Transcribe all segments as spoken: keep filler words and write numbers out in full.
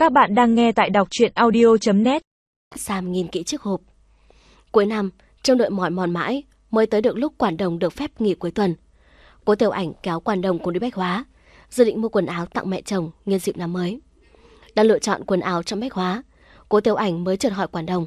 Các bạn đang nghe tại đọc truyện audio chấm net. Sam nhìn kỹ chiếc hộp. Cuối năm, trông đợi mỏi mòn mãi mới tới được lúc Quản Đồng được phép nghỉ cuối tuần. Cố Tiểu Ảnh kéo Quản Đồng cùng đi Bách Hóa, dự định mua quần áo tặng mẹ chồng nhân dịp năm mới. Đang lựa chọn quần áo trong Bách Hóa, Cố Tiểu Ảnh mới chợt hỏi Quản Đồng: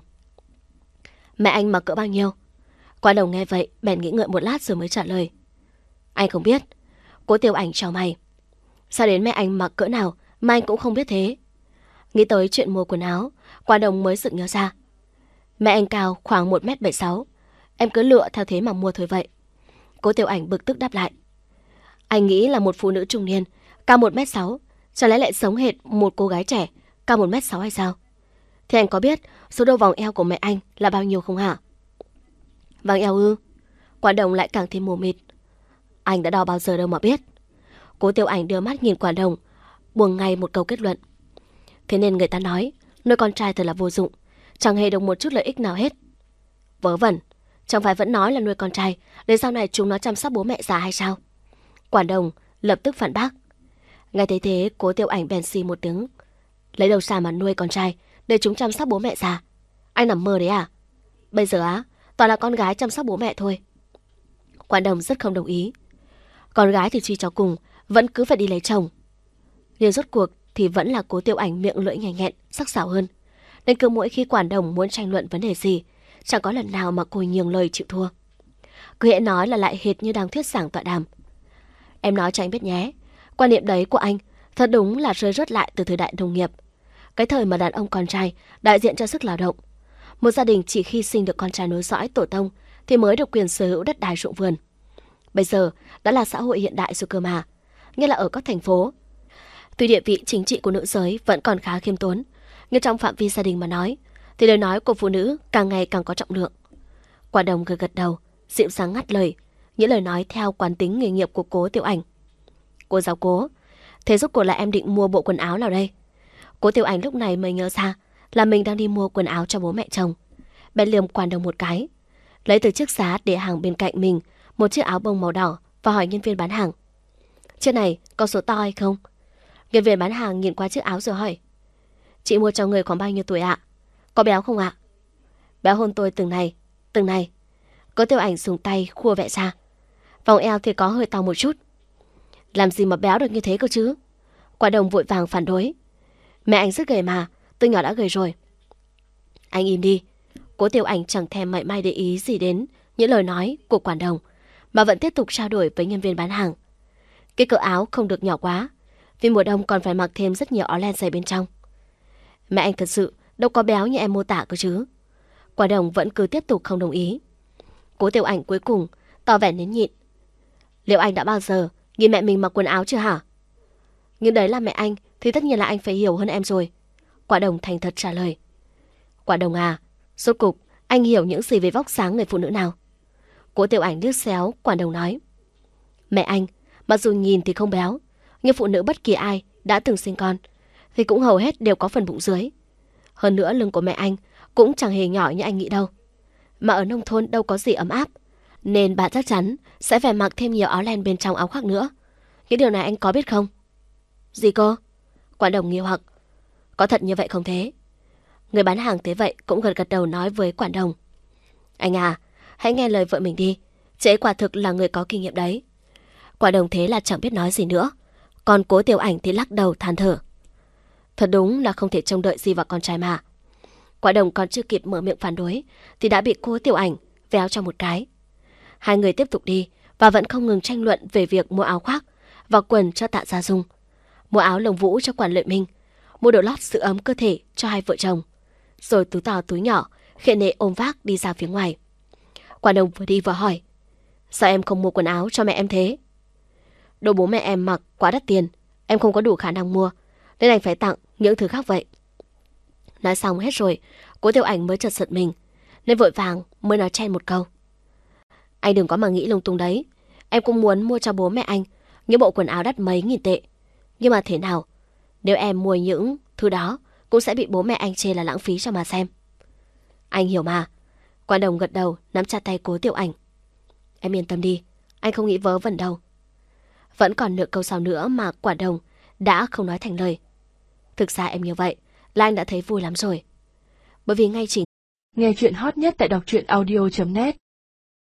"Mẹ anh mặc cỡ bao nhiêu?" Quản Đồng nghe vậy bèn nghĩ ngợi một lát rồi mới trả lời: "Anh không biết." Cố Tiểu Ảnh chau mày: "Sao đến mẹ anh mặc cỡ nào mà anh cũng không biết thế?" Nghĩ tới chuyện mua quần áo, Quản Đồng mới sực nhớ ra: "Mẹ anh cao khoảng một mét bảy mươi sáu, em cứ lựa theo thế mà mua thôi vậy." Cố Tiểu Ảnh bực tức đáp lại: "Anh nghĩ là một phụ nữ trung niên cao một mét sáu, chẳng lẽ lại sống hệt một cô gái trẻ cao một mét sáu hay sao? Thì anh có biết số đo vòng eo của mẹ anh là bao nhiêu không hả?" "Vòng eo ư?" Quản Đồng lại càng thêm mù mịt: "Anh đã đo bao giờ đâu mà biết." Cố Tiểu Ảnh đưa mắt nhìn Quản Đồng, buông ngay một câu kết luận: "Thế nên người ta nói nuôi con trai thật là vô dụng, chẳng hề được một chút lợi ích nào hết." "Vớ vẩn, chẳng phải vẫn nói là nuôi con trai để sau này chúng nó chăm sóc bố mẹ già hay sao?" Quản Đồng lập tức phản bác. Nghe thấy thế, Cố Tiểu Ảnh bèn xì một tiếng: "Lấy đâu ra mà nuôi con trai để chúng chăm sóc bố mẹ già? Anh nằm mơ đấy à? Bây giờ á, toàn là con gái chăm sóc bố mẹ thôi." Quản Đồng rất không đồng ý. Con gái thì suy cho cùng vẫn cứ phải đi lấy chồng. Nhưng rốt cuộc thì vẫn là Cố Tiểu Ảnh miệng lưỡi nhanh nhẹn, sắc sảo hơn, nên cứ mỗi khi Quản Đồng muốn tranh luận vấn đề gì, chẳng có lần nào mà cô nhường lời chịu thua. Cứ hễ nói là lại hệt như đang thuyết giảng tọa đàm. Em nói cho anh biết nhé, quan niệm đấy của anh thật đúng là rơi rớt lại từ thời đại nông nghiệp, cái thời mà đàn ông con trai đại diện cho sức lao động. Một gia đình chỉ khi sinh được con trai nối dõi tổ tông thì mới được quyền sở hữu đất đai ruộng vườn. Bây giờ đã là xã hội hiện đại rồi cơ mà, nghĩa là ở các thành phố. Tuy địa vị chính trị của nữ giới vẫn còn khá khiêm tốn, nhưng trong phạm vi gia đình mà nói, thì lời nói của phụ nữ càng ngày càng có trọng lượng. Quản Đồng gật gật đầu, dịu dàng ngắt lời, những lời nói theo quán tính nghề nghiệp của Cố Tiểu Ảnh. "Cô giáo Cố, thế rốt cuộc là em định mua bộ quần áo nào đây?" Cố Tiểu Ảnh lúc này mới nhớ ra là mình đang đi mua quần áo cho bố mẹ chồng. Bèn liềm Quản Đồng một cái, lấy từ chiếc giá để hàng bên cạnh mình một chiếc áo bông màu đỏ và hỏi nhân viên bán hàng: "Chiếc này có số to hay không?" Nhân viên bán hàng nhìn qua chiếc áo rồi hỏi: "Chị mua cho người khoảng bao nhiêu tuổi ạ? Có béo không ạ?" "Béo hơn tôi từng này, từng này." Cố Tiểu Ảnh dùng tay khua vẽ ra: "Vòng eo thì có hơi to một chút." "Làm gì mà béo được như thế cơ chứ?" Quản Đồng vội vàng phản đối: "Mẹ anh rất gầy mà, từ nhỏ đã gầy rồi." "Anh im đi." Cố Tiểu Ảnh chẳng thèm mảy may để ý gì đến những lời nói của Quản Đồng, mà vẫn tiếp tục trao đổi với nhân viên bán hàng: "Cái cỡ áo không được nhỏ quá, vì mùa đông còn phải mặc thêm rất nhiều áo len dày bên trong." "Mẹ anh thật sự đâu có béo như em mô tả cơ chứ." Quản Đồng vẫn cứ tiếp tục không đồng ý. Cố Tiểu Ảnh cuối cùng tỏ vẻ nín nhịn: "Liệu anh đã bao giờ nhìn mẹ mình mặc quần áo chưa hả?" "Nhưng đấy là mẹ anh thì tất nhiên là anh phải hiểu hơn em rồi." Quản Đồng thành thật trả lời. "Quản Đồng à, rốt cục anh hiểu những gì về vóc dáng người phụ nữ nào?" Cố Tiểu Ảnh liếc xéo Quản Đồng nói: "Mẹ anh mặc dù nhìn thì không béo, nhưng phụ nữ bất kỳ ai đã từng sinh con thì cũng hầu hết đều có phần bụng dưới. Hơn nữa lưng của mẹ anh cũng chẳng hề nhỏ như anh nghĩ đâu. Mà ở nông thôn đâu có gì ấm áp, nên bạn chắc chắn sẽ phải mặc thêm nhiều áo len bên trong áo khoác nữa. Những điều này anh có biết không?" "Gì cô?" Quản Đồng nghi hoặc: "Có thật như vậy không thế?" Người bán hàng thế vậy cũng gật gật đầu nói với Quản Đồng: "Anh à, hãy nghe lời vợ mình đi, chị ấy quả thực là người có kinh nghiệm đấy." Quản Đồng thế là chẳng biết nói gì nữa, còn Cố Tiểu Ảnh thì lắc đầu than thở: "Thật đúng là không thể trông đợi gì vào con trai mà." Quản Đồng còn chưa kịp mở miệng phản đối thì đã bị Cố Tiểu Ảnh véo cho một cái. Hai người tiếp tục đi và vẫn không ngừng tranh luận về việc mua áo khoác và quần cho Tạ Gia Dung, mua áo lồng vũ cho Quản Lợi Minh, mua đồ lót giữ ấm cơ thể cho hai vợ chồng, rồi túi to túi nhỏ khệ nệ ôm vác đi ra phía ngoài. Quản Đồng vừa đi vừa hỏi: "Sao em không mua quần áo cho mẹ em thế?" "Đồ bố mẹ em mặc quá đắt tiền, em không có đủ khả năng mua, nên anh phải tặng những thứ khác vậy." Nói xong hết rồi, Cố Tiểu Ảnh mới chợt giật mình, nên vội vàng mới nói chen một câu: "Anh đừng có mà nghĩ lung tung đấy. Em cũng muốn mua cho bố mẹ anh những bộ quần áo đắt mấy nghìn tệ. Nhưng mà thế nào, nếu em mua những thứ đó cũng sẽ bị bố mẹ anh chê là lãng phí cho mà xem." "Anh hiểu mà." Quản Đồng gật đầu nắm chặt tay Cố Tiểu Ảnh: "Em yên tâm đi, anh không nghĩ vớ vẩn đâu." Vẫn còn nửa câu sau nữa mà Quản Đồng đã không nói thành lời. Thực ra em như vậy là anh đã thấy vui lắm rồi. Bởi vì ngay chính Nghe chuyện hot nhất tại đọc truyện audio chấm net